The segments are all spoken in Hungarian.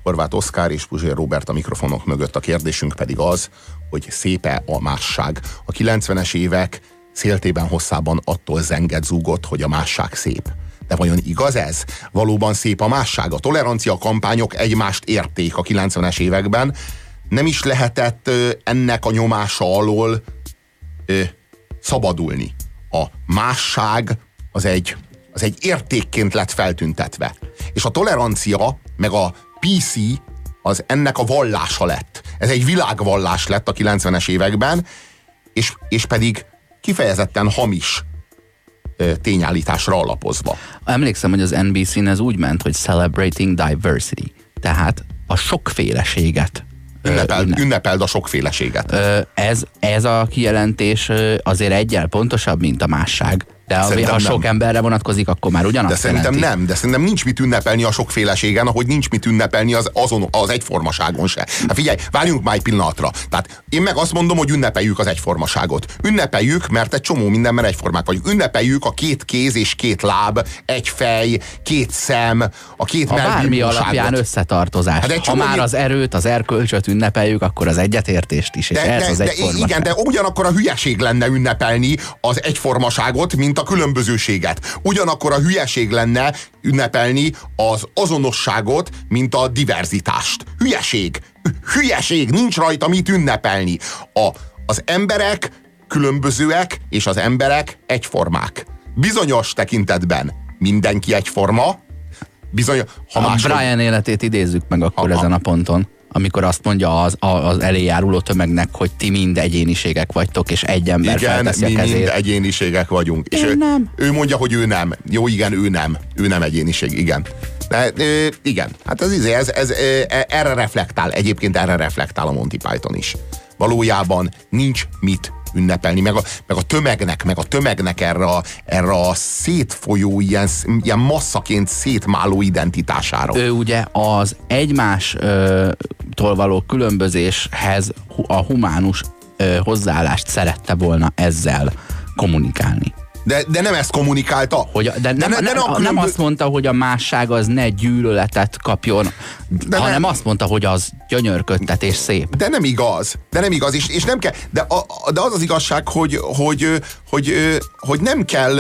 Horváth Oszkár és Puzsér Róbert a mikrofonok mögött. A kérdésünk pedig az, hogy szép-e a másság. A 90-es évek széltében hosszában attól zenget zúgott, hogy a másság szép. De vajon igaz ez? Valóban szép a másság? A tolerancia kampányok egymást érték a 90-es években. Nem is lehetett ennek a nyomása alól szabadulni. A másság az egy értékként lett feltüntetve. És a tolerancia, meg a PC az ennek a vallása lett. Ez egy világvallás lett a 90-es években, és pedig kifejezetten hamis tényállításra alapozva. Emlékszem, hogy az NBC-n ez úgy ment, hogy Celebrating Diversity. Tehát a sokféleséget. Ünnepeld a sokféleséget. Ez a kijelentés azért egyel pontosabb, mint a másság. De ha sok emberre vonatkozik, akkor már ugyanazt szerintem jelenti. Nem, de szerintem nincs mit ünnepelni a sokféleségen, ahogy nincs mit ünnepelni az egyformaságon se. Hát figyelj, várjunk már egy pillanatra. Tehát én meg azt mondom, hogy ünnepeljük az egyformaságot. Ünnepeljük, mert egy csomó mindenben egyformák vagyunk. Ünnepeljük a két kéz és két láb, egy fej, két szem, a két melbíróságot. Bármi alapján összetartozás. Hát ha már az erőt, az erkölcsöt ünnepeljük, akkor az egyetértést is, és ez az egyformaság. Igen, de ugyanakkor a hülyeség lenne ünnepelni az egyformaságot, mint a különbözőséget. Ugyanakkor a hülyeség lenne ünnepelni az azonosságot, mint a diverzitást. Hülyeség, nincs rajta mit ünnepelni. Az emberek különbözőek, és az emberek egyformák. Bizonyos tekintetben mindenki egyforma, Brian életét idézzük meg akkor ezen a ponton, amikor azt mondja az eléjáruló tömegnek, hogy ti mind egyéniségek vagytok, és egy ember felteszi a kezét. Igen, mi mind egyéniségek vagyunk. És ő mondja, hogy ő nem. Jó, igen, ő nem. Ő nem egyéniség, igen. De, igen, hát ez erre reflektál. Egyébként erre reflektál a Monty Python is. Valójában nincs mit ünnepelni, meg a tömegnek erre a szétfolyó, ilyen masszaként szétmáló identitására. Ő ugye az egymástól való különbözéshez a humánus hozzáállást szerette volna ezzel kommunikálni. De nem ezt kommunikálta. Nem azt mondta, hogy a másság az ne gyűlöletet kapjon, hanem azt mondta, hogy az gyönyörködtet és szép. De nem igaz. És nem kell. De az az igazság, hogy nem kell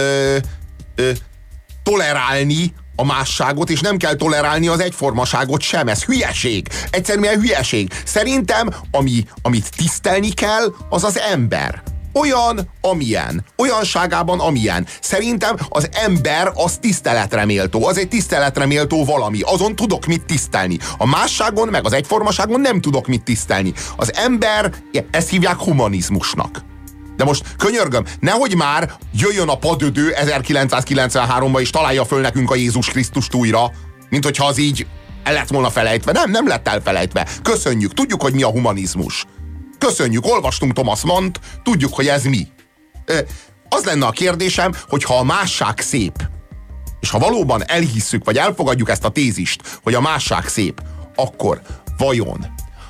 tolerálni a másságot, és nem kell tolerálni az egyformaságot sem. Ez hülyeség. Egyszerűen hülyeség. Szerintem, amit tisztelni kell, az az ember. Olyan, amilyen. Olyanságában, amilyen. Szerintem az ember az tiszteletre méltó. Az egy tiszteletre méltó valami. Azon tudok mit tisztelni. A másságon, meg az egyformaságon nem tudok mit tisztelni. Az ember, ezt hívják humanizmusnak. De most könyörgöm, nehogy már jöjjön a padödő 1993-ban, és találja föl nekünk a Jézus Krisztust újra, mint hogyha az így el lett volna felejtve. Nem lett elfelejtve. Köszönjük, tudjuk, hogy mi a humanizmus. Köszönjük, olvastunk Thomas Mannt, tudjuk, hogy ez mi. Az lenne a kérdésem, hogy ha a másság szép, és ha valóban elhisszük, vagy elfogadjuk ezt a tézist, hogy a másság szép, akkor vajon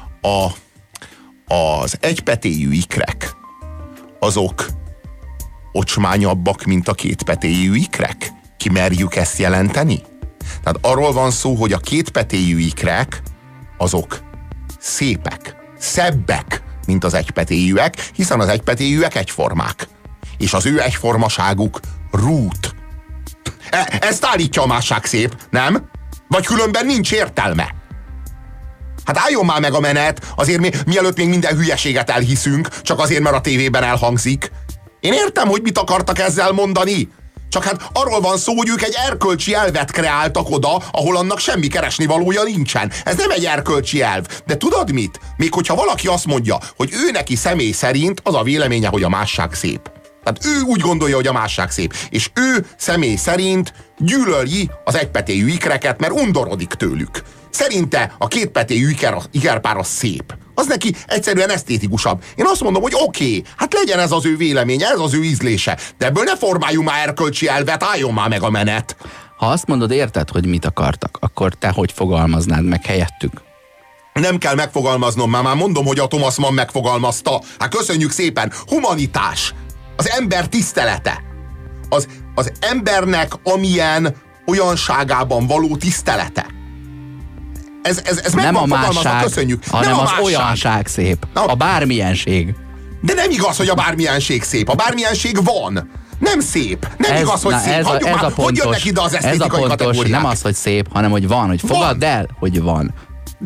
az egypetéjű ikrek azok ocsmányabbak, mint a kétpetéjű ikrek? Kimerjük ezt jelenteni? Tehát arról van szó, hogy a kétpetéjű ikrek azok szépek, szebbek, mint az egypetéjűek, hiszen az egypetéjűek egyformák. És az ő egyformaságuk rút. Ezt állítja a másság szép, nem? Vagy különben nincs értelme. Hát álljon már meg a menet, azért mielőtt még minden hülyeséget elhiszünk, csak azért, mert a tévében elhangzik. Én értem, hogy mit akartak ezzel mondani. Csak hát arról van szó, hogy ők egy erkölcsi elvet kreáltak oda, ahol annak semmi keresnivalója nincsen. Ez nem egy erkölcsi elv. De tudod mit? Még hogyha valaki azt mondja, hogy ő neki személy szerint az a véleménye, hogy a másság szép. Tehát ő úgy gondolja, hogy a másság szép. És ő személy szerint gyűlöli az egypetéjű ikreket, mert undorodik tőlük. Szerinte a kétpetéjű ikerpár az szép. Az neki egyszerűen esztétikusabb. Én azt mondom, hogy oké, hát legyen ez az ő véleménye, ez az ő ízlése. De ebből ne formáljunk már erkölcsi elvet, álljon már meg a menet. Ha azt mondod, érted, hogy mit akartak, akkor te hogy fogalmaznád meg helyettük? Nem kell megfogalmaznom, már mondom, hogy a Thomas Mann megfogalmazta. Hát köszönjük szépen. Humanitás. Az ember tisztelete. Az embernek amilyen olyanságában való tisztelete. Ez nem a másság, köszönjük. hanem az olyanság szép. A bármilyenség. De nem igaz, hogy a bármilyenség szép. A bármilyenség van. Nem szép. Nem igaz, hogy szép. Hogy jönnek ide az esztétikai kategóriák? Nem az, hogy szép, hanem hogy van. Hogy fogadd el, hogy van.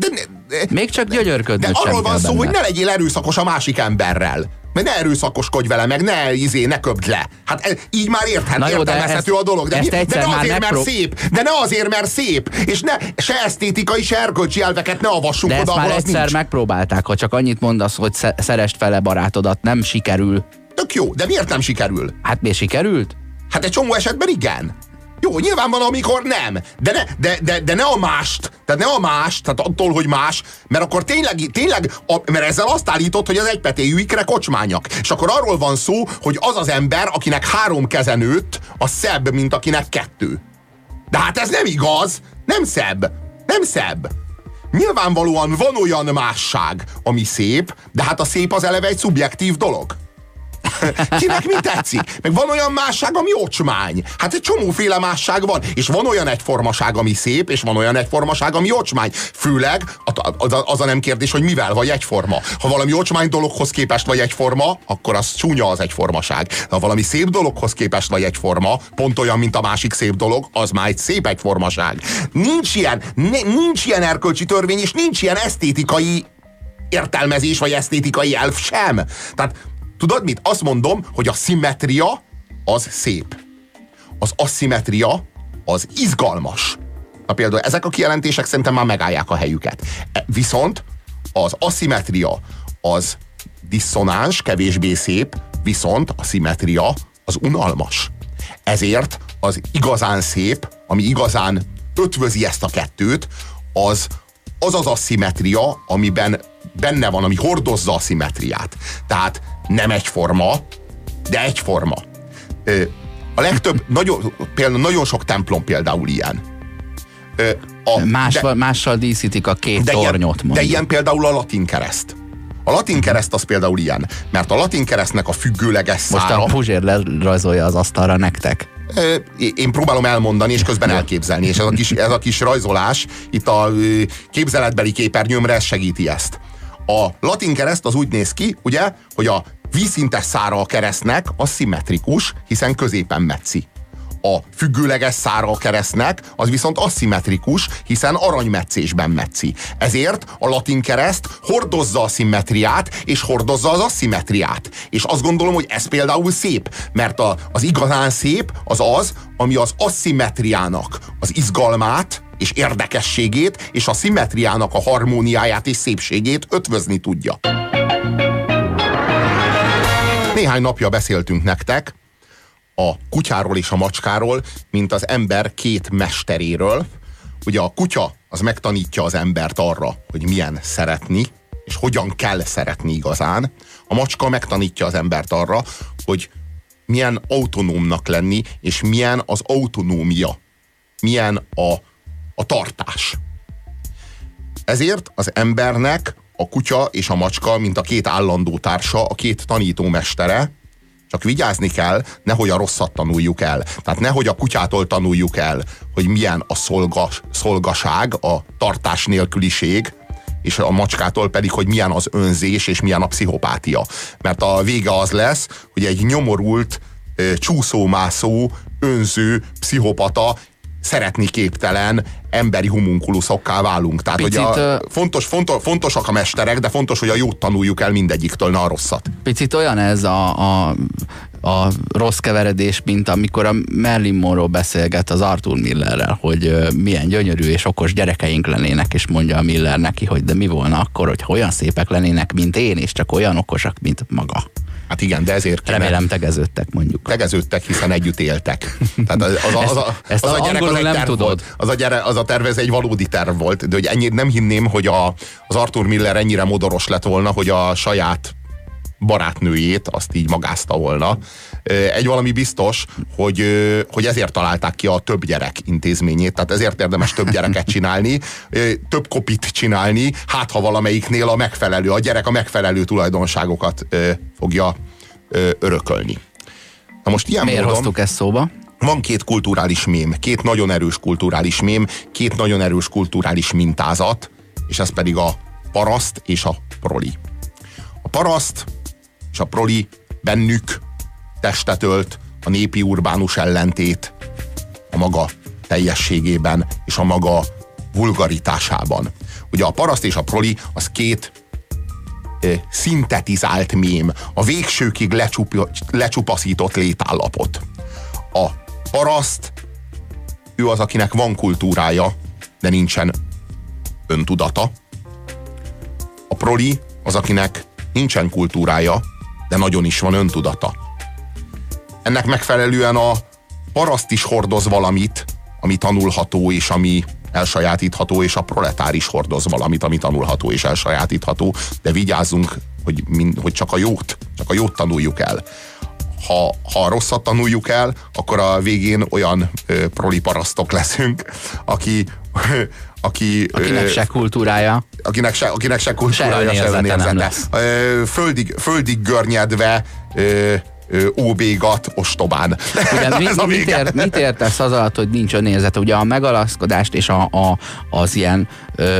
Még csak gyönyörködnöd sem kell benne. De arról van szó, hogy ne legyél erőszakos a másik emberrel. Meg ne erőszakoskodj vele, meg ne köpd le. Hát így már értelmezhető a dolog. De ne azért, mert szép. De ne azért, mert szép. És se esztétikai, se erkölcsi elveket ne avassunk oda, ahol az nincs. De ezt már egyszer megpróbálták, ha csak annyit mondasz, hogy szeresd fele barátodat, nem sikerül. Tök jó, de miért nem sikerül? Hát miért sikerült? Hát egy csomó esetben igen. Jó, nyilván van, amikor nem. De ne a mást. Tehát ne a mást, tehát attól, hogy más, mert akkor tényleg mert ezzel azt állítod, hogy az egypetéjű ikrek kocsmányak. És akkor arról van szó, hogy az az ember, akinek 3 keze nőtt, az szebb, mint akinek 2. De hát ez nem igaz. Nem szebb. Nem szebb. Nyilvánvalóan van olyan másság, ami szép, de hát a szép az eleve egy szubjektív dolog. Kinek mi tetszik? Meg van olyan másság, ami ocsmány. Hát egy csomóféle másság van. És van olyan egyformaság, ami szép, és van olyan egyformaság, ami ocsmány. Főleg az a nem kérdés, hogy mivel vagy egyforma. Ha valami ocsmány dologhoz képest vagy egyforma, akkor az csúnya az egyformaság. De ha valami szép dologhoz képest vagy egyforma, pont olyan, mint a másik szép dolog, az már egy szép egyformaság. Nincs ilyen erkölcsi törvény, és nincs ilyen esztétikai értelmezés, vagy esztétikai elv sem. Tehát tudod mit? Azt mondom, hogy a szimmetria az szép. Az aszimmetria az izgalmas. Na például ezek a kijelentések szerintem már megállják a helyüket. Viszont az aszimmetria az diszonáns, kevésbé szép, viszont a szimmetria az unalmas. Ezért az igazán szép, ami igazán ötvözi ezt a kettőt, az aszimmetria, amiben benne van, ami hordozza a szimmetriát. Tehát nem egyforma, de egyforma. A legtöbb, nagyon sok templom például ilyen. Mással díszítik a két tornyot. De ilyen például a latin kereszt. A latin kereszt az például ilyen, mert a latin keresztnek a függőleges szára... Most a Puzsér lerajzolja az asztalra nektek. Én próbálom elmondani, és közben elképzelni, és ez a kis rajzolás itt a képzeletbeli képernyőmre ez segíti ezt. A latin kereszt az úgy néz ki, ugye, hogy a vízszintes szára a keresztnek az szimmetrikus, hiszen középen metszi. A függőleges szára a keresztnek az viszont aszimmetrikus, hiszen aranymetszésben metszi. Ezért a latin kereszt hordozza a szimmetriát, és hordozza az aszimmetriát. És azt gondolom, hogy ez például szép, mert az igazán szép az, ami az aszimmetriának az izgalmát, és érdekességét, és a szimmetriának a harmóniáját és szépségét ötvözni tudja. Néhány napja beszéltünk nektek a kutyáról és a macskáról, mint az ember két mesteréről. Ugye a kutya az megtanítja az embert arra, hogy milyen szeretni, és hogyan kell szeretni igazán. A macska megtanítja az embert arra, hogy milyen autonómnak lenni, és milyen az autonómia, milyen a tartás. Ezért az embernek a kutya és a macska, mint a két állandó társa, a két tanítómestere, csak vigyázni kell, nehogy a rosszat tanuljuk el. Tehát nehogy a kutyától tanuljuk el, hogy milyen a szolgaság, a tartás nélküliség, és a macskától pedig, hogy milyen az önzés, és milyen a pszichopátia. Mert a vége az lesz, hogy egy nyomorult, csúszómászó, önző, pszichopata, szeretni képtelen emberi homunkulusokká válunk. Tehát picit, hogy fontosak a mesterek, de fontos, hogy a jót tanuljuk el mindegyiktől, ne a rosszat. Picit olyan ez a rossz keveredés, mint amikor a Marilyn Monroe beszélget az Arthur Millerrel, hogy milyen gyönyörű és okos gyerekeink lennének, és mondja a Miller neki, hogy de mi volna akkor, hogy olyan szépek lennének, mint én, és csak olyan okosak, mint maga. Hát igen, de ezért remélem tegeződtek, mondjuk. Tegeződtek, hiszen együtt éltek. Tehát ezt az a gyerek nem tudod. Az a terv, ez egy valódi terv volt, de hogy ennyire nem hinném, hogy az Arthur Miller ennyire modoros lett volna, hogy a saját barátnőjét azt így magázta volna. Egy valami biztos, hogy ezért találták ki a több gyerek intézményét, tehát ezért érdemes több gyereket csinálni, több kopit csinálni, hát ha valamelyiknél a gyerek a megfelelő tulajdonságokat fogja örökölni. Na most ilyen miért módon, hoztuk ezt szóba? Van két kulturális mém, két nagyon erős kulturális mém, két nagyon erős kulturális mintázat, és ez pedig a paraszt és a proli. A paraszt és a proli bennük testet ölt a népi urbánus ellentét a maga teljességében és a maga vulgaritásában. Ugye a paraszt és a proli az két szintetizált mém, a végsőkig lecsupaszított létállapot. A paraszt, ő az, akinek van kultúrája, de nincsen öntudata. A proli az, akinek nincsen kultúrája, de nagyon is van öntudata. Ennek megfelelően a paraszt is hordoz valamit, ami tanulható és ami elsajátítható, és a proletár is hordoz valamit, ami tanulható és elsajátítható, de vigyázzunk, hogy csak a jót tanuljuk el. Ha a rosszat tanuljuk el, akkor a végén olyan proli parasztok leszünk, akinek se kultúrája. Akinek se kultúrája, se önérzete. Földig görnyedve óbégat ostobán. Ugye, mit értesz az alatt, hogy nincs önérzete? Ugye a megalázkodást és az ilyen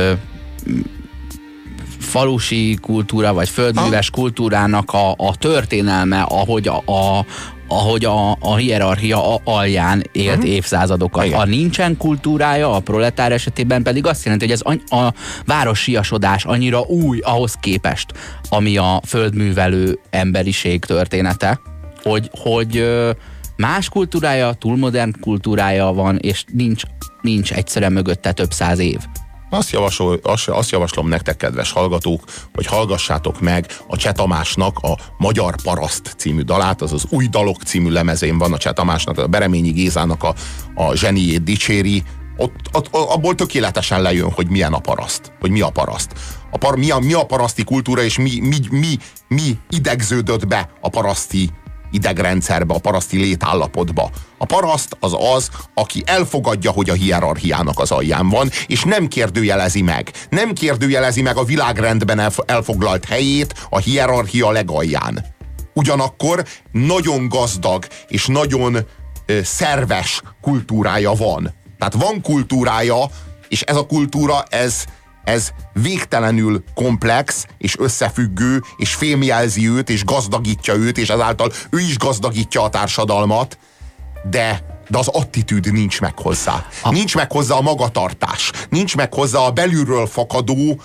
falusi kultúra, vagy földműves kultúrának a történelme, ahogy a hierarchia alján élt évszázadokat. Igen. A nincsen kultúrája, a proletár esetében pedig azt jelenti, hogy ez a városiasodás annyira új ahhoz képest, ami a földművelő emberiség története, hogy más kultúrája, túl modern kultúrája van, és nincs egyszerűen mögötte több száz év. Azt javaslom nektek, kedves hallgatók, hogy hallgassátok meg a Cseh Tamásnak a Magyar Paraszt című dalát, az Új Dalok című lemezén van a Cseh Tamásnak, a Bereményi Gézának a zseniét dicséri. Abból tökéletesen lejön, hogy milyen a paraszt, hogy mi a paraszt. Mi a paraszti kultúra, és mi idegződött be a paraszti idegrendszerbe, a paraszti létállapotba. A paraszt az, aki elfogadja, hogy a hierarchiának az alján van, és nem kérdőjelezi meg. Nem kérdőjelezi meg a világrendben elfoglalt helyét a hierarchia legalján. Ugyanakkor nagyon gazdag és nagyon szerves kultúrája van. Tehát van kultúrája, és ez a kultúra, ez végtelenül komplex, és összefüggő, és fémjelzi őt, és gazdagítja őt, és ezáltal ő is gazdagítja a társadalmat, de az attitűd nincs meg hozzá. Nincs meg hozzá a magatartás. Nincs meg hozzá a belülről fakadó,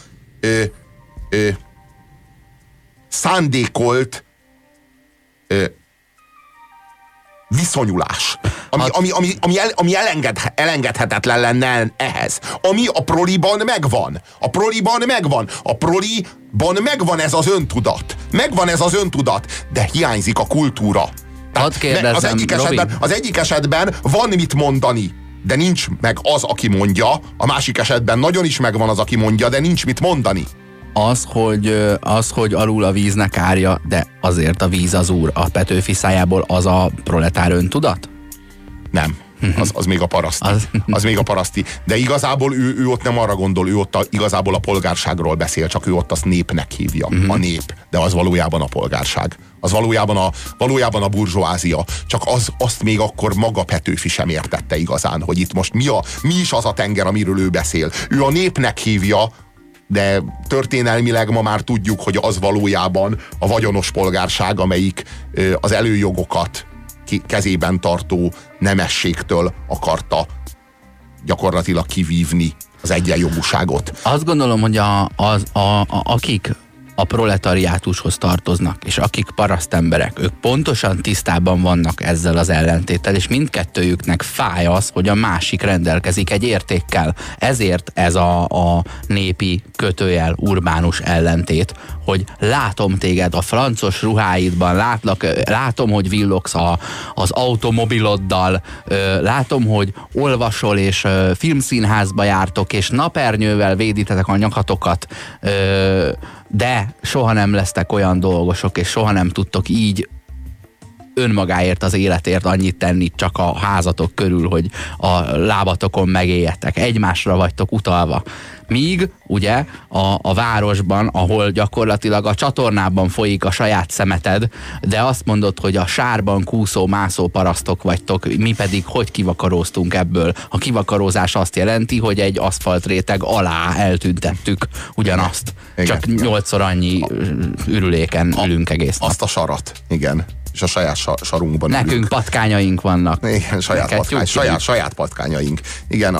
szándékolt viszonyulás. Ami elengedhetetlen lenne ehhez. Ami a proliban megvan. A proliban megvan ez az öntudat. Megvan ez az öntudat, de hiányzik a kultúra. Az egyik esetben van mit mondani, de nincs meg az, aki mondja. A másik esetben nagyon is megvan az, aki mondja, de nincs mit mondani. Az, hogy alul a víznek árja, de azért a víz az úr. A Petőfi szájából az a proletár öntudat? Nem. Az még a paraszti. Az még a paraszti. De igazából ő ott nem arra gondol, ő ott igazából a polgárságról beszél, csak ő ott azt népnek hívja. A nép. De az valójában a polgárság. Az valójában a burzsóázia. Csak azt még akkor maga Petőfi sem értette igazán, hogy itt most mi is az a tenger, amiről ő beszél. Ő a népnek hívja, de történelmileg ma már tudjuk, hogy az valójában a vagyonos polgárság, amelyik az előjogokat kezében tartó nemességtől akarta gyakorlatilag kivívni az egyenjogúságot. Azt gondolom, hogy akik a proletariátushoz tartoznak, és akik parasztemberek, ők pontosan tisztában vannak ezzel az ellentéttel, és mindkettőjüknek fáj az, hogy a másik rendelkezik egy értékkel. Ezért ez a népi kötőjel urbánus ellentét, hogy látom téged a francos ruháidban, látom, hogy villogsz az automobiloddal, látom, hogy olvasol, és filmszínházba jártok, és napernyővel védítetek a nyakatokat, de soha nem lesztek olyan dolgosok, és soha nem tudtok így önmagáért, az életért annyit tenni csak a házatok körül, hogy a lábatokon megéljetek. Egymásra vagytok utalva. Míg ugye a városban, ahol gyakorlatilag a csatornában folyik a saját szemeted, de azt mondod, hogy a sárban kúszó-mászó parasztok vagytok, mi pedig hogy kivakaróztunk ebből. A kivakarózás azt jelenti, hogy egy aszfaltréteg alá eltüntettük ugyanazt. Igen. Csak 8-szor annyi ürüléken ülünk egész nap. Azt a sarat, igen. És a saját sarunkban Nekünk ülünk. patkányaink vannak. Igen, saját patkányaink. Igen,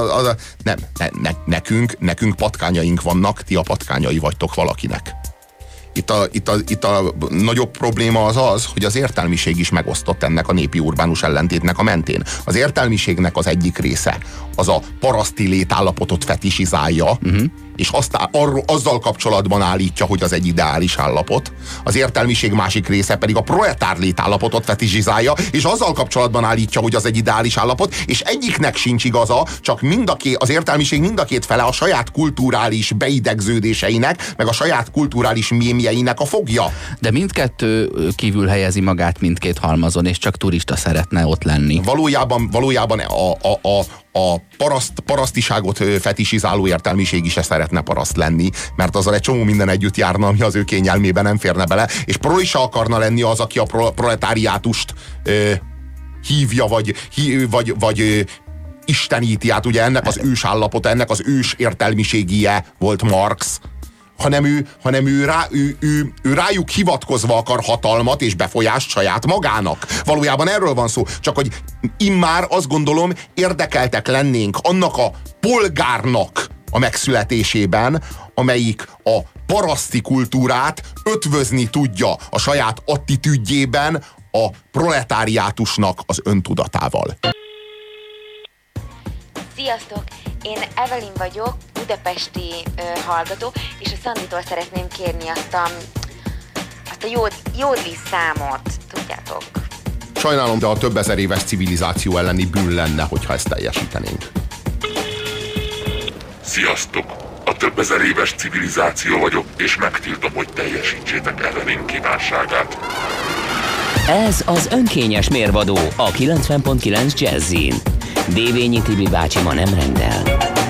nekünk patkányaink vannak, ti a patkányai vagytok valakinek. Itt a nagyobb probléma az, hogy az értelmiség is megosztott ennek a népi urbánus ellentétnek a mentén. Az értelmiségnek az egyik része az a paraszti létállapotot fetisizálja, és azzal kapcsolatban állítja, hogy az egy ideális állapot. Az értelmiség másik része pedig a proletár létállapotot fetisizálja, és azzal kapcsolatban állítja, hogy az egy ideális állapot, és egyiknek sincs igaza, csak az értelmiség mind a két fele a saját kulturális beidegződéseinek, meg a saját kulturális mémjeinek a fogja. De mindkettő kívül helyezi magát mindkét halmazon, és csak turista szeretne ott lenni. Valójában a parasztiságot fetisizáló értelmiség is szeretne paraszt lenni, mert azzal egy csomó minden együtt járna, ami az ő kényelmébe nem férne bele, és prolisa akarna lenni az, aki a proletáriátust hívja, vagy isteníti. Hát ugye ennek az ős állapota, ennek az ős értelmiségie volt Marx, hanem ő rájuk hivatkozva akar hatalmat és befolyást saját magának. Valójában erről van szó, csak hogy immár azt gondolom érdekeltek lennénk annak a polgárnak a megszületésében, amelyik a paraszti kultúrát ötvözni tudja a saját attitűdjében a proletáriátusnak az öntudatával. Sziasztok! Én Evelyn vagyok, budapesti hallgató, és a Szanditól szeretném kérni azt a jódli számot, tudjátok? Sajnálom, de a több ezer éves civilizáció elleni bűn lenne, hogyha ezt teljesítenénk. Sziasztok! A több ezer éves civilizáció vagyok, és megtiltom, hogy teljesítsétek Evelyn kívánságát. Ez az önkényes mérvadó a 90.9 Jazzin. Dévényi Tibi bácsi ma nem rendel.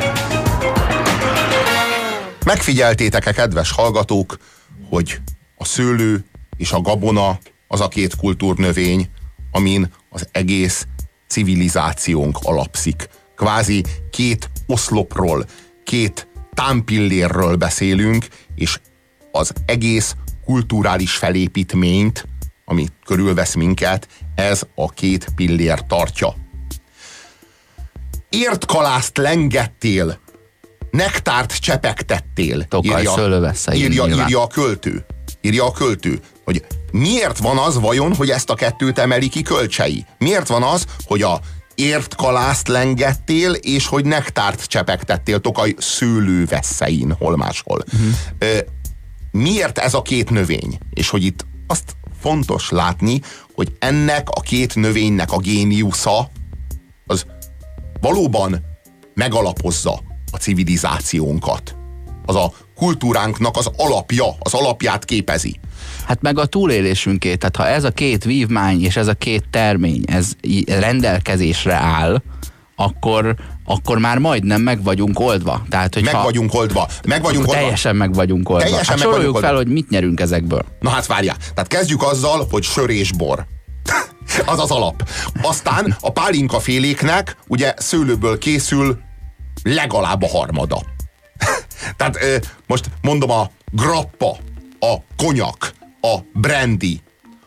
Megfigyeltétek-e, kedves hallgatók, hogy a szőlő és a gabona az a két kultúrnövény, amin az egész civilizációnk alapszik. Kvázi két oszlopról, két támpillérről beszélünk, és az egész kulturális felépítményt, ami körülvesz minket, ez a két pillér tartja. Értkalászt lengettél, nektárt csepegtettél, írja a költő, hogy miért van az vajon, hogy ezt a kettőt emeli ki Kölcsei? Miért van az, hogy a értkalászt lengettél, és hogy nektárt csepegtettél Tokaj szőlővesszein, hol máshol? Miért ez a két növény? És hogy itt azt fontos látni, hogy ennek a két növénynek a géniusza az valóban megalapozza a civilizációnkat. Az a kultúránknak az alapját képezi. Hát meg a túlélésünkét, tehát ha ez a két vívmány és ez a két termény, ez rendelkezésre áll, akkor már majdnem meg vagyunk oldva. Tehát, hogy teljesen meg vagyunk oldva. Hát soroljuk fel, hogy mit nyerünk ezekből. Na hát várjál, tehát kezdjük azzal, hogy sör és bor. Az az alap. Aztán a pálinkaféléknek ugye szőlőből készül legalább a harmada. Tehát most mondom, a grappa, a konyak, a brandy,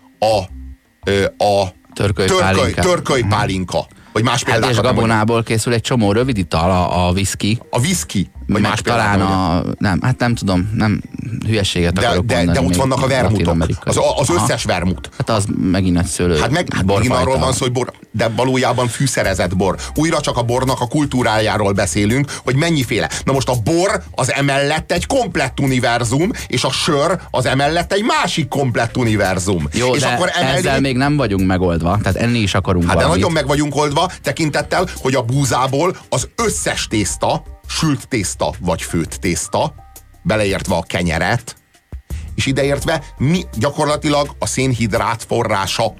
a törkölypálinka. Vagy más példákat. És gabonából készül egy csomó rövid ital, a whisky. A whisky. Vagy más talán nem tudom, nem hülyeséget akarok mondani. De ott vannak a vermutok. Az összes vermut. Hát az megint egy szőlő. Hát megint arról van szó, hogy bor, de valójában fűszerezett bor. Újra csak a bornak a kultúrájáról beszélünk, hogy mennyiféle. Na most a bor az emellett egy komplett univerzum, és a sör az emellett egy másik komplett univerzum. Jó, és de akkor ezzel még nem vagyunk megoldva. Tehát enni is akarunk valamit. De nagyon meg vagyunk oldva, tekintettel, hogy a búzából az összes tészta, sült tészta vagy főtt tészta, beleértve a kenyeret, és ideértve gyakorlatilag a szénhidrát forrása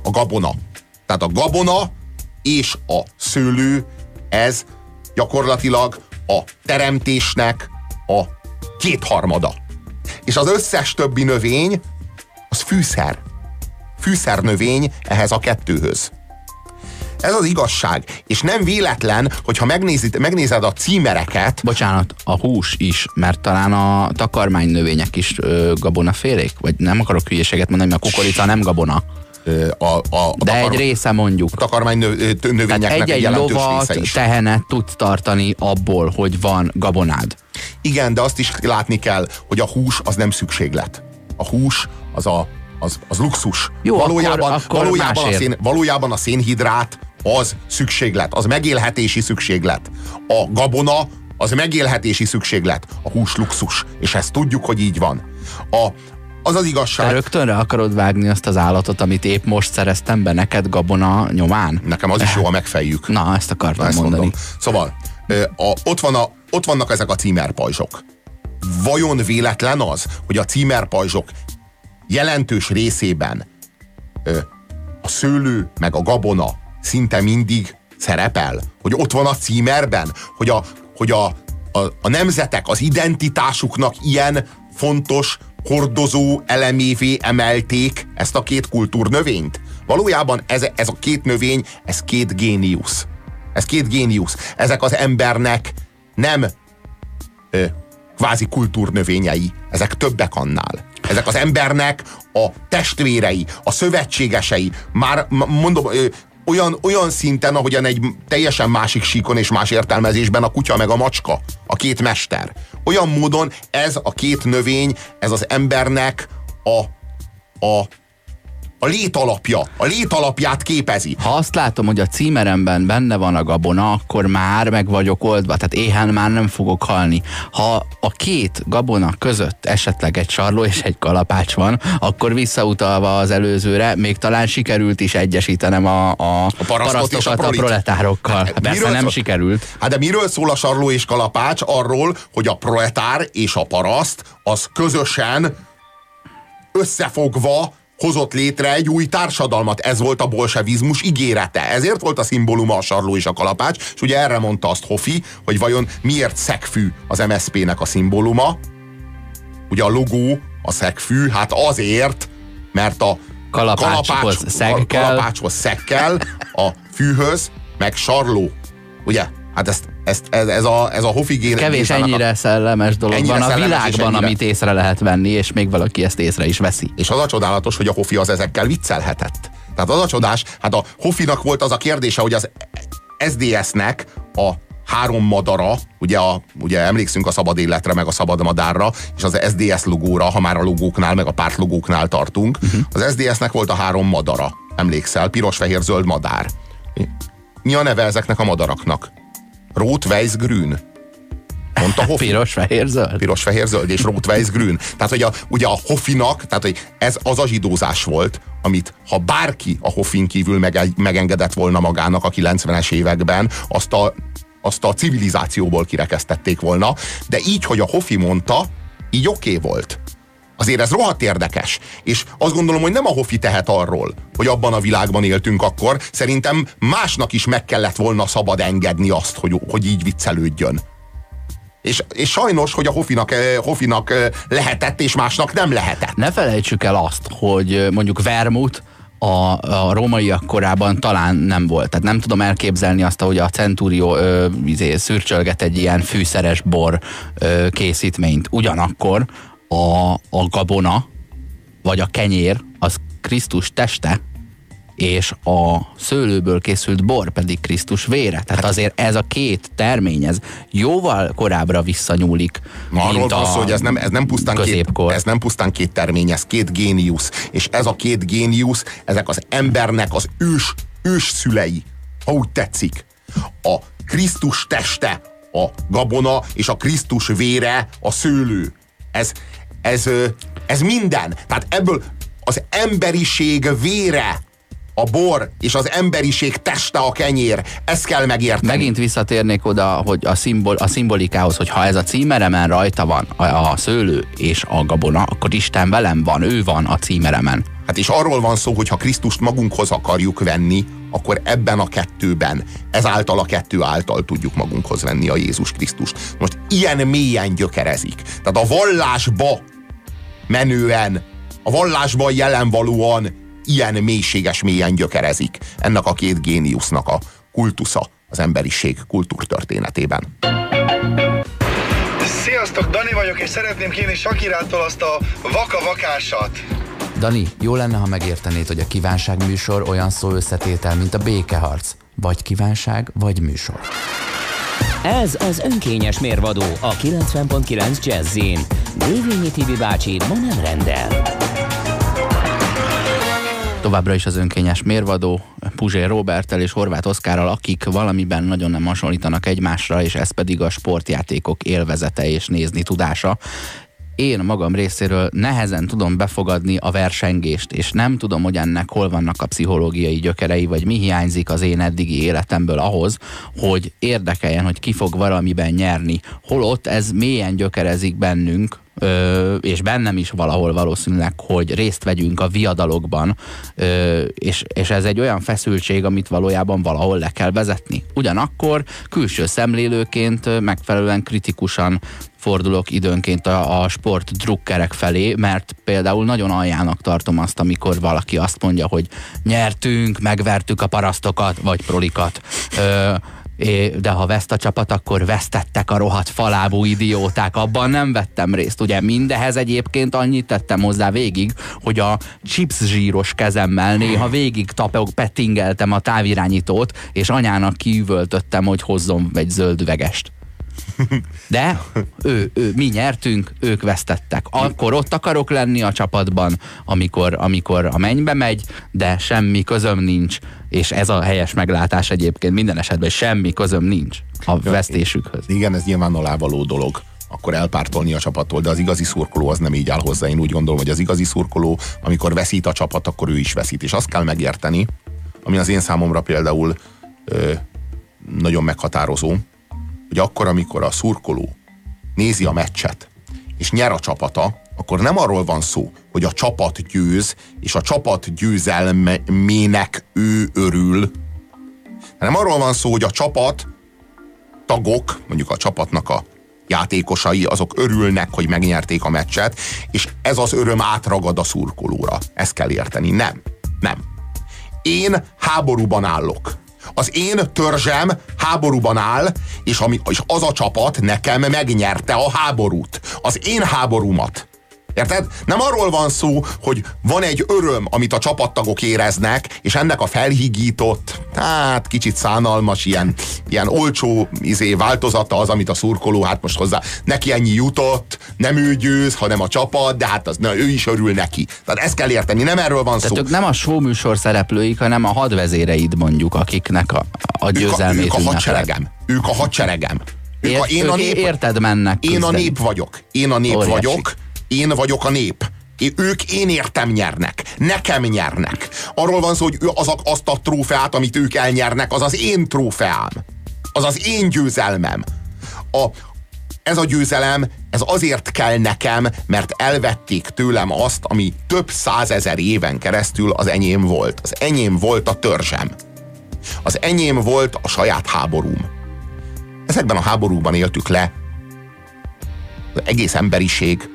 a gabona. Tehát a gabona és a szőlő, ez gyakorlatilag a teremtésnek a 2/3. És az összes többi növény, az fűszer. Fűszernövény ehhez a 2-höz. Ez az igazság. És nem véletlen, hogyha megnézed a címereket... Bocsánat, a hús is, mert talán a takarmánynövények is gabonafélék? Vagy nem akarok hülyeséget mondani, mert a kukorica nem gabona. De egy része mondjuk. A takarmánynövényeknek egy jelentős lovat, része is. tehenet tudsz tartani abból, hogy van gabonád. Igen, de azt is látni kell, hogy a hús az nem szükséglet. A hús az luxus. Jó, valójában a szénhidrát az szükséglet, az megélhetési szükséglet. A gabona az megélhetési szükséglet, a hús luxus, és ezt tudjuk, hogy így van. Az az igazság... Te rögtönre akarod vágni azt az állatot, amit épp most szereztem be neked gabona nyomán? Nekem az is jó, ha megfejjük. Na, ezt akartam mondani. Mondom. Szóval, ott vannak ezek a címerpajzsok. Vajon véletlen az, hogy a címerpajzsok jelentős részében a szőlő meg a gabona szinte mindig szerepel? Hogy ott van a címerben? Hogy a nemzetek az identitásuknak ilyen fontos, hordozó elemévé emelték ezt a 2 kultúrnövényt? Valójában ez a 2 növény, ez 2 géniusz. Ez 2 géniusz. Ezek az embernek nem kvázi kultúrnövényei, ezek többek annál. Ezek az embernek a testvérei, a szövetségesei, már mondom, olyan szinten, ahogyan egy teljesen másik síkon és más értelmezésben a kutya meg a macska, a 2 mester. Olyan módon ez a 2 növény, ez az embernek a létalapja, a létalapját képezi. Ha azt látom, hogy a címeremben benne van a gabona, akkor már meg vagyok oldva, tehát éhen már nem fogok halni. Ha a 2 gabona között esetleg egy sarló és egy kalapács van, akkor visszautalva az előzőre, még talán sikerült is egyesítenem a parasztokat a proletárokkal. Persze nem sikerült. Hát de miről szól a sarló és kalapács? Arról, hogy a proletár és a paraszt az közösen összefogva hozott létre egy új társadalmat. Ez volt a bolsevizmus ígérete. Ezért volt a szimbóluma a sarló és a kalapács, és ugye erre mondta azt Hofi, hogy vajon miért szegfű az MSZP-nek a szimbóluma. Ugye a logó a szegfű, hát azért, mert a kalapácshoz szeg kell, a fűhöz meg sarló. Ugye? Hát ez a Hofi gének. Kevés ennyire szellemes dolog van a világban, amit észre lehet venni, és még valaki ezt észre is veszi. És az a csodálatos, hogy a Hofi az ezekkel viccelhetett. Tehát az a csodás, hát a Hofinak volt az a kérdése, hogy az SDS-nek a 3 madara, ugye emlékszünk a szabad életre, meg a szabad madárra, és az SDS logóra, ha már a logóknál, meg a pártlogóknál tartunk, az SDS-nek volt a 3 madara. Emlékszel? Piros, fehér, zöld madár. Mi a neve ezeknek a madaraknak? Rot, Weiss, Grün. Mondta Hofi. Piros, fehér, zöld. Piros, fehér, zöld és Rot, Weiss, Grün. Tehát, hogy ugye a Hofinak, tehát, hogy ez az a zsidózás volt, amit ha bárki a Hofin kívül megengedett volna magának a 90-es években, azt a civilizációból kirekesztették volna, de így, hogy a Hofi mondta, így oké volt. Azért ez rohadt érdekes, és azt gondolom, hogy nem a Hofi tehet arról, hogy abban a világban éltünk akkor, szerintem másnak is meg kellett volna szabad engedni azt, hogy így viccelődjön. És sajnos, hogy a Hofinak lehetett, és másnak nem lehetett. Ne felejtsük el azt, hogy mondjuk vermut a rómaiak korában talán nem volt. Tehát nem tudom elképzelni azt, hogy a Centurio szürcsölget egy ilyen fűszeres bor készítményt. Ugyanakkor a gabona, vagy a kenyér, az Krisztus teste, és a szőlőből készült bor pedig Krisztus vére. Tehát azért ez a 2 termény, ez jóval korábbra visszanyúlik, arról van szó, hogy ez nem pusztán 2 termény, ez 2 géniusz. És ez a 2 géniusz, ezek az embernek az ős szülei, ha úgy tetszik. A Krisztus teste a gabona, és a Krisztus vére a szőlő. Ez minden. Tehát ebből az emberiség vére a bor, és az emberiség teste a kenyér. Ezt kell megérteni. Megint visszatérnék oda, hogy a szimbolikához, hogy ha ez a címeremen rajta van a szőlő és a gabona, akkor Isten velem van, ő van a címeremen. Hát és arról van szó, hogy ha Krisztust magunkhoz akarjuk venni, akkor ebben a kettőben, ezáltal a kettő által tudjuk magunkhoz venni a Jézus Krisztust. Most ilyen mélyen gyökerezik. Tehát a vallásba menően, a vallásban jelenvalóan ilyen mélységes mélyen gyökerezik ennek a két géniusznak a kultusza az emberiség kultúrtörténetében. Sziasztok, Dani vagyok, és szeretném kérni Sakirától azt a vaka-vakásat. Dani, jó lenne, ha megértenéd, hogy a kívánság műsor olyan szó összetétel, mint a békeharc. Vagy kívánság, vagy műsor. Ez az önkényes mérvadó a 90.9 Jazzin. Dévényi Tibi bácsi ma nem rendel. Továbbra is az önkényes mérvadó Puzsér Róberttel és Horváth Oszkárral, akik valamiben nagyon nem hasonlítanak egymásra, és ez pedig a sportjátékok élvezete és nézni tudása. Én magam részéről nehezen tudom befogadni a versengést, és nem tudom, hogy ennek hol vannak a pszichológiai gyökerei, vagy mi hiányzik az én eddigi életemből ahhoz, hogy érdekeljen, hogy ki fog valamiben nyerni. Holott ez mélyen gyökerezik bennünk, és bennem is valahol valószínűleg, hogy részt vegyünk a viadalokban, és ez egy olyan feszültség, amit valójában valahol le kell vezetni. Ugyanakkor külső szemlélőként megfelelően kritikusan fordulok időnként a sport drukkerek felé, mert például nagyon aljának tartom azt, amikor valaki azt mondja, hogy nyertünk, megvertük a parasztokat, vagy prolikat, de ha veszt a csapat, akkor vesztettek a rohadt falábú idióták. Abban nem vettem részt. Ugye mindehez egyébként annyit tettem hozzá végig, hogy a chips zsíros kezemmel néha végig pettingeltem a távirányítót, és anyának kiüvöltöttem, hogy hozzon egy zöld üvegest. De mi nyertünk, ők vesztettek. Akkor ott akarok lenni a csapatban, amikor a mennybe megy, de semmi közöm nincs, és ez a helyes meglátás egyébként minden esetben semmi közöm nincs a vesztésükhöz. Igen, ez nyilván alávaló dolog akkor elpártolni a csapattól, de az igazi szurkoló az nem így áll hozzá. Én úgy gondolom, hogy az igazi szurkoló, amikor veszít a csapat, akkor ő is veszít. És azt kell megérteni, ami az én számomra például nagyon meghatározó, hogy akkor, amikor a szurkoló nézi a meccset, és nyer a csapata, akkor nem arról van szó, hogy a csapat győz, és a csapat győzelmének ő örül, hanem arról van szó, hogy a csapat tagok, mondjuk a csapatnak a játékosai, azok örülnek, hogy megnyerték a meccset, és ez az öröm átragad a szurkolóra. Ezt kell érteni. Nem. Én háborúban állok. Az én törzsem háborúban áll, és az a csapat nekem megnyerte a háborút. Az én háborúmat. Érted? Nem arról van szó, hogy van egy öröm, amit a csapattagok éreznek, és ennek a felhigított, hát kicsit szánalmas, ilyen olcsó változata az, amit a szurkoló, hát most hozzá, neki ennyi jutott, nem ő győz, hanem a csapat, de hát ő is örül neki. Tehát ezt kell érteni, nem erről van szó. Tehát nem a show műsor szereplőik, hanem a hadvezéreid mondjuk, akiknek a győzelmét ők a hadseregem. Ők a hadseregem. Érted mennek. Én a nép vagyok. Én vagyok a nép. Én értem nyernek. Nekem nyernek. Arról van szó, hogy azt a trófeát, amit ők elnyernek, az az én trófeám. Az az én győzelmem. Ez a győzelem, ez azért kell nekem, mert elvették tőlem azt, ami több százezer éven keresztül az enyém volt. Az enyém volt a törzsem. Az enyém volt a saját háborúm. Ezekben a háborúkban éltük le az egész emberiség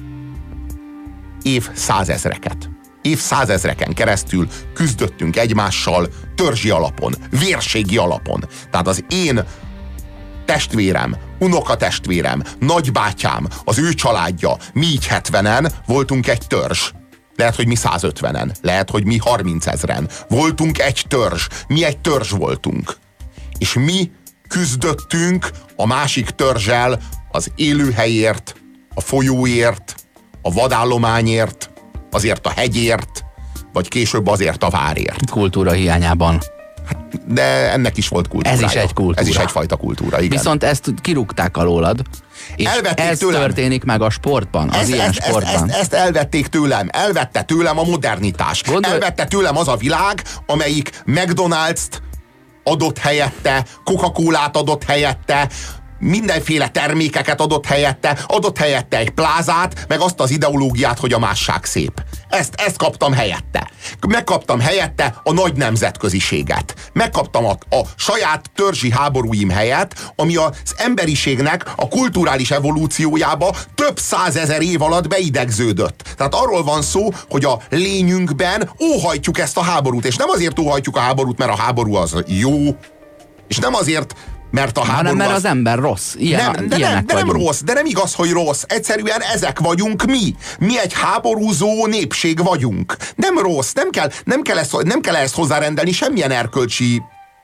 évszázezreken keresztül küzdöttünk egymással törzsi alapon, vérségi alapon. Tehát az én testvérem, unokatestvérem, nagybátyám, az ő családja, mi így 70-en voltunk egy törzs. Lehet, hogy mi 150-en, lehet, hogy mi 30 000-en. Voltunk egy törzs, mi egy törzs voltunk. És mi küzdöttünk a másik törzsel az élőhelyért, a folyóért, a vadállományért, azért a hegyért, vagy később azért a várért. Kultúra hiányában. De ennek is volt kultúrája. Ez is egy kultúra. Ez is egyfajta kultúra, igen. Viszont ezt kirúgták alólad, és ez történik meg a sportban, ilyen sportban. Ezt elvették tőlem. Elvette tőlem a modernitás. Elvette tőlem az a világ, amelyik McDonald's-t adott helyette, Coca-Colát adott helyette, mindenféle termékeket adott helyette egy plázát, meg azt az ideológiát, hogy a másság szép. Ezt kaptam helyette. Megkaptam helyette a nagy nemzetköziséget. Megkaptam a saját törzsi háborúim helyett, ami az emberiségnek a kulturális evolúciójába több százezer év alatt beidegződött. Tehát arról van szó, hogy a lényünkben óhajtjuk ezt a háborút, és nem azért óhajtjuk a háborút, mert a háború az jó, és nem azért, mert a háború mert az ember rossz. De nem rossz, de nem igaz, hogy rossz. Egyszerűen ezek vagyunk mi. Mi egy háborúzó népség vagyunk. Nem rossz, nem kell ezt hozzárendelni semmilyen erkölcsi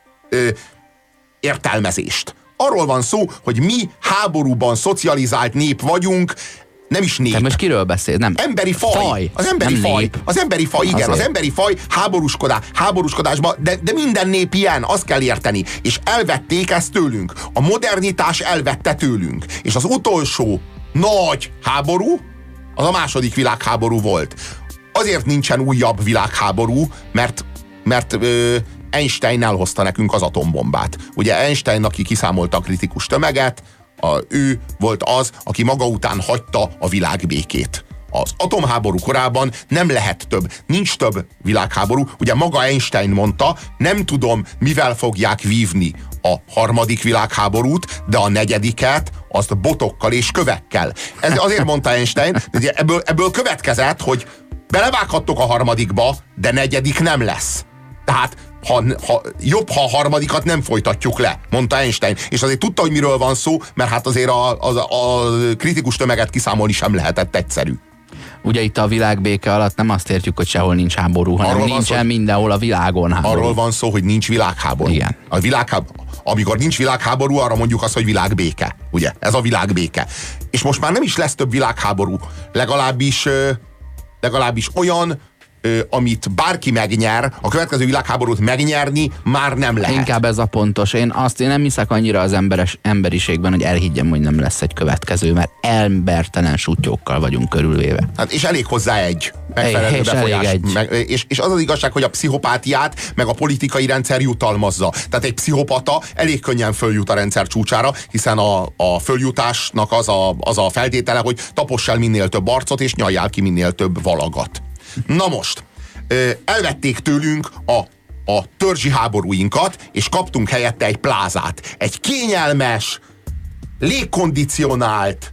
értelmezést. Arról van szó, hogy mi háborúban szocializált nép vagyunk, nem is nép. Tehát most kiről beszél? Nem. Emberi faj. Az emberi faj. Nép. Az emberi faj, igen. Azért. Az emberi faj háborúskodásban, de minden nép ilyen, azt kell érteni. És elvették ezt tőlünk. A modernitás elvette tőlünk. És az utolsó nagy háború, az a második világháború volt. Azért nincsen újabb világháború, mert Einstein elhozta nekünk az atombombát. Ugye Einstein, aki kiszámolta a kritikus tömeget, ő volt az, aki maga után hagyta a világbékét. Az atomháború korában nem lehet több, nincs több világháború. Ugye maga Einstein mondta, nem tudom, mivel fogják vívni a harmadik világháborút, de a negyediket azt botokkal és kövekkel. Ez azért mondta Einstein, ugye ebből következett, hogy belevághattok a harmadikba, de negyedik nem lesz. Tehát jobb, ha a harmadikat nem folytatjuk le, mondta Einstein. És azért tudta, hogy miről van szó, mert hát azért a kritikus tömeget kiszámolni sem lehetett egyszerű. Ugye itt a világbéke alatt nem azt értjük, hogy sehol nincs háború, hanem nincsen mindenhol a világon háború. Arról van szó, hogy nincs világháború. Igen. Amikor nincs világháború, arra mondjuk azt, hogy világbéke. Ugye? Ez a világbéke. És most már nem is lesz több világháború. Legalábbis olyan, amit bárki megnyer, a következő világháborút megnyerni már nem lehet. Inkább ez a pontos. Én nem hiszek annyira az emberiségben, hogy elhiggyem, hogy nem lesz egy következő, mert embertelen sutyókkal vagyunk körülvéve. Hát és elég hozzá egy megfelelő befolyás. És az az igazság, hogy a pszichopátiát meg a politikai rendszer jutalmazza. Tehát egy pszichopata elég könnyen följut a rendszer csúcsára, hiszen a följutásnak az a feltétele, hogy taposs el minél több arcot, és nyaljál ki minél több valagat. Na most, elvették tőlünk a törzsi háborúinkat, és kaptunk helyette egy plázát. Egy kényelmes, légkondicionált,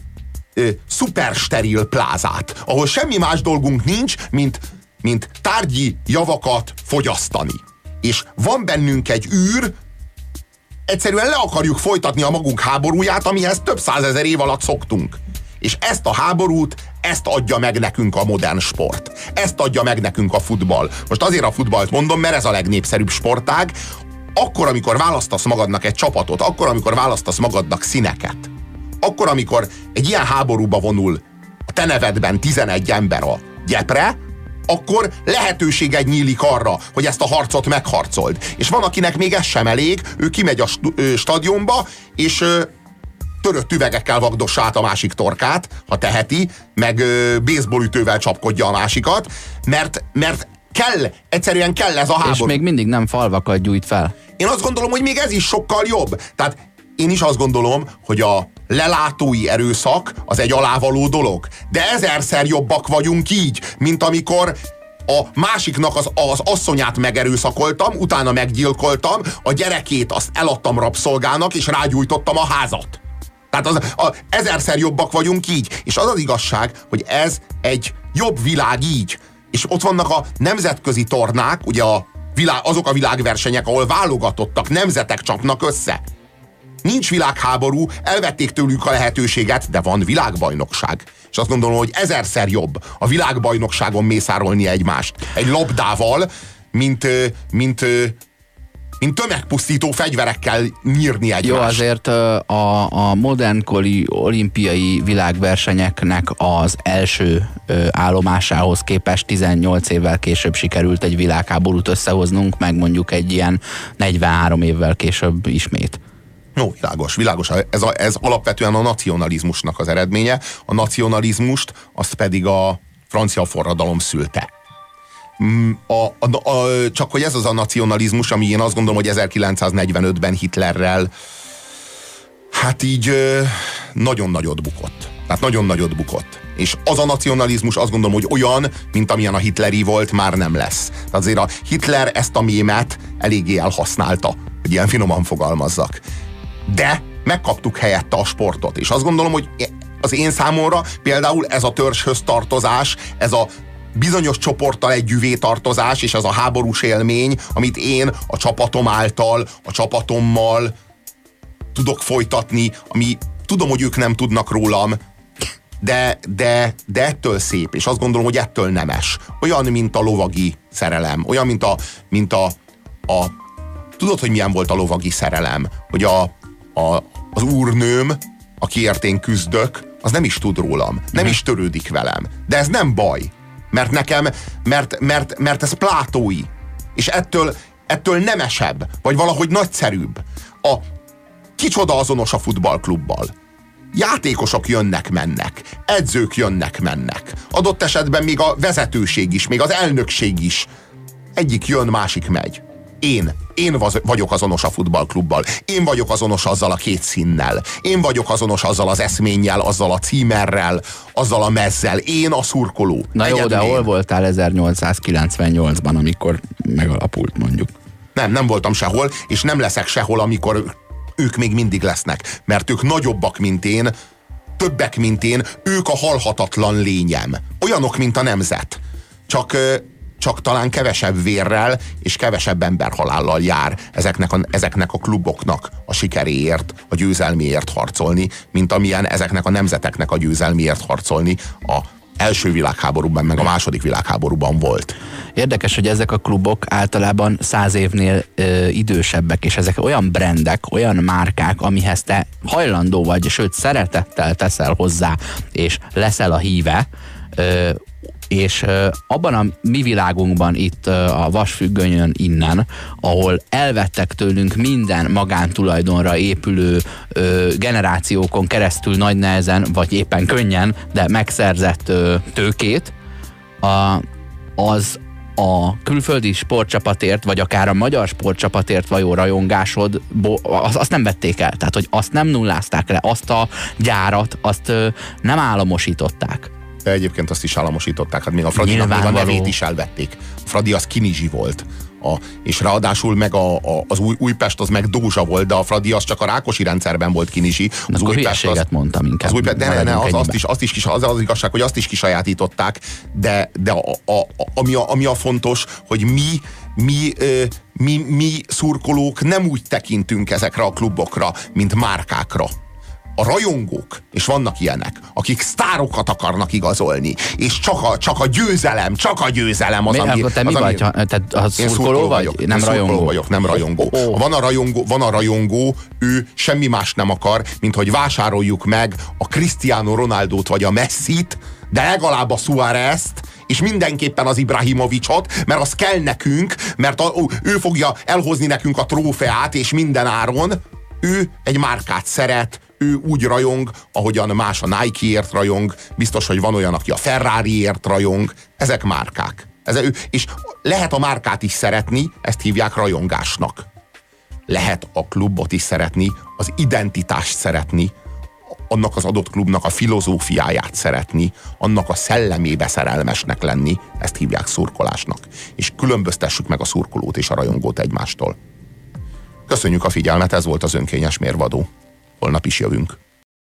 szupersteril plázát, ahol semmi más dolgunk nincs, mint tárgyi javakat fogyasztani. És van bennünk egy űr, egyszerűen le akarjuk folytatni a magunk háborúját, amihez több százezer év alatt szoktunk. És ezt a háborút, ezt adja meg nekünk a modern sport. Ezt adja meg nekünk a futball. Most azért a futballt mondom, mert ez a legnépszerűbb sportág. Akkor, amikor választasz magadnak egy csapatot, akkor, amikor választasz magadnak színeket, akkor, amikor egy ilyen háborúba vonul a te nevedben 11 ember a gyepre, akkor lehetőséged nyílik arra, hogy ezt a harcot megharcold. És van, akinek még ez sem elég, ő kimegy a stadionba, és törött üvegekkel vagdossa át a másik torkát, ha teheti, meg baseballütővel csapkodja a másikat, mert egyszerűen kell ez a háború. És még mindig nem falvakat gyújt fel. Én azt gondolom, hogy még ez is sokkal jobb. Tehát én is azt gondolom, hogy a lelátói erőszak az egy alávaló dolog. De ezerszer jobbak vagyunk így, mint amikor a másiknak az asszonyát megerőszakoltam, utána meggyilkoltam, a gyerekét azt eladtam rabszolgának, és rágyújtottam a házat. Tehát ezerszer jobbak vagyunk így. És az az igazság, hogy ez egy jobb világ így. És ott vannak a nemzetközi tornák, ugye azok a világversenyek, ahol válogatottak, nemzetek csapnak össze. Nincs világháború, elvették tőlük a lehetőséget, de van világbajnokság. És azt gondolom, hogy ezerszer jobb a világbajnokságon mészárolni egymást egy labdával, mint tömegpusztító fegyverekkel nyírni egymást. Jó, azért a modernkori olimpiai világversenyeknek az első állomásához képest 18 évvel később sikerült egy világháborút összehoznunk, meg mondjuk egy ilyen 43 évvel később ismét. Jó, világos. Ez alapvetően a nacionalizmusnak az eredménye. A nacionalizmust azt pedig a francia forradalom szülte. Csak hogy ez az a nacionalizmus, ami én azt gondolom, hogy 1945-ben Hitlerrel hát így nagyon nagyot bukott. Tehát nagyon nagyot bukott. És az a nacionalizmus, azt gondolom, hogy olyan, mint amilyen a hitleri volt, már nem lesz. Tehát azért a Hitler ezt a mémet eléggé elhasználta, hogy ilyen finoman fogalmazzak. De megkaptuk helyette a sportot. És azt gondolom, hogy az én számomra például ez a törzshöz tartozás, ez a bizonyos csoporttal együvé tartozás, és az a háborús élmény, amit én a csapatom által, a csapatommal tudok folytatni, ami tudom, hogy ők nem tudnak rólam, de ettől szép, és azt gondolom, hogy ettől nemes. Olyan, mint a lovagi szerelem, olyan, mint a tudod, hogy milyen volt a lovagi szerelem? Hogy az úrnőm, akiért én küzdök, az nem is tud rólam, nem is törődik velem. De ez nem baj, mert nekem, mert ez plátói, és ettől nemesebb, vagy valahogy nagyszerűbb. Kicsoda azonos a futballklubbal? Játékosok jönnek-mennek, edzők jönnek-mennek. Adott esetben még a vezetőség is, még az elnökség is. Egyik jön, másik megy. Én vagyok azonos a futballklubbal. Én vagyok azonos azzal a két színnel. Én vagyok azonos azzal az eszménnyel, azzal a címerrel, azzal a mezzel. Én a szurkoló. Na jó, de hol voltál 1898-ban, amikor megalapult, mondjuk? Nem voltam sehol, és nem leszek sehol, amikor ők még mindig lesznek. Mert ők nagyobbak, mint én, többek, mint én, ők a halhatatlan lényem. Olyanok, mint a nemzet. Csak talán kevesebb vérrel és kevesebb emberhalállal jár ezeknek a kluboknak a sikeréért, a győzelméért harcolni, mint amilyen ezeknek a nemzeteknek a győzelméért harcolni a első világháborúban, meg a második világháborúban volt. Érdekes, hogy ezek a klubok általában 100 évnél idősebbek, és ezek olyan brandek, olyan márkák, amihez te hajlandó vagy, sőt szeretettel teszel hozzá, és leszel a híve, és abban a mi világunkban itt a Vasfüggönyön innen, ahol elvettek tőlünk minden magántulajdonra épülő generációkon keresztül nagy nehezen, vagy éppen könnyen, de megszerzett tőkét, az a külföldi sportcsapatért, vagy akár a magyar sportcsapatért való rajongásod, azt nem vették el. Tehát, hogy azt nem nullázták le, azt a gyárat, azt nem államosították. De egyébként azt is államosították, hát még a Fradinak még a nevét is elvették. A Fradi az Kinizsi volt. És ráadásul meg az Újpest az meg Dózsa volt, de a Fradi az csak a Rákosi rendszerben volt Kinizsi. Az Újpest az mondtam inkább. Az az igazság, hogy azt is kisajátították, de ami a fontos, hogy mi szurkolók nem úgy tekintünk ezekre a klubokra, mint márkákra. A rajongók, és vannak ilyenek, akik sztárokat akarnak igazolni, és csak a győzelem az, ami... Te mi vagy? Te szurkoló vagy? Nem rajongó? Vagyok, nem rajongó. Van a rajongó, ő semmi más nem akar, mint hogy vásároljuk meg a Cristiano Ronaldót vagy a Messit, de legalább a Suárezt, és mindenképpen az Ibrahimovicsot, mert az kell nekünk, mert ő fogja elhozni nekünk a trófeát, és minden áron. Ő egy márkát szeret, ő úgy rajong, ahogyan más a Nike-ért rajong, biztos, hogy van olyan, aki a Ferrari-ért rajong, ezek márkák. És lehet a márkát is szeretni, ezt hívják rajongásnak. Lehet a klubot is szeretni, az identitást szeretni, annak az adott klubnak a filozófiáját szeretni, annak a szellemébe szerelmesnek lenni, ezt hívják szurkolásnak. És különböztessük meg a szurkolót és a rajongót egymástól. Köszönjük a figyelmet, ez volt az Önkényes Mérvadó. Holnap is jövünk.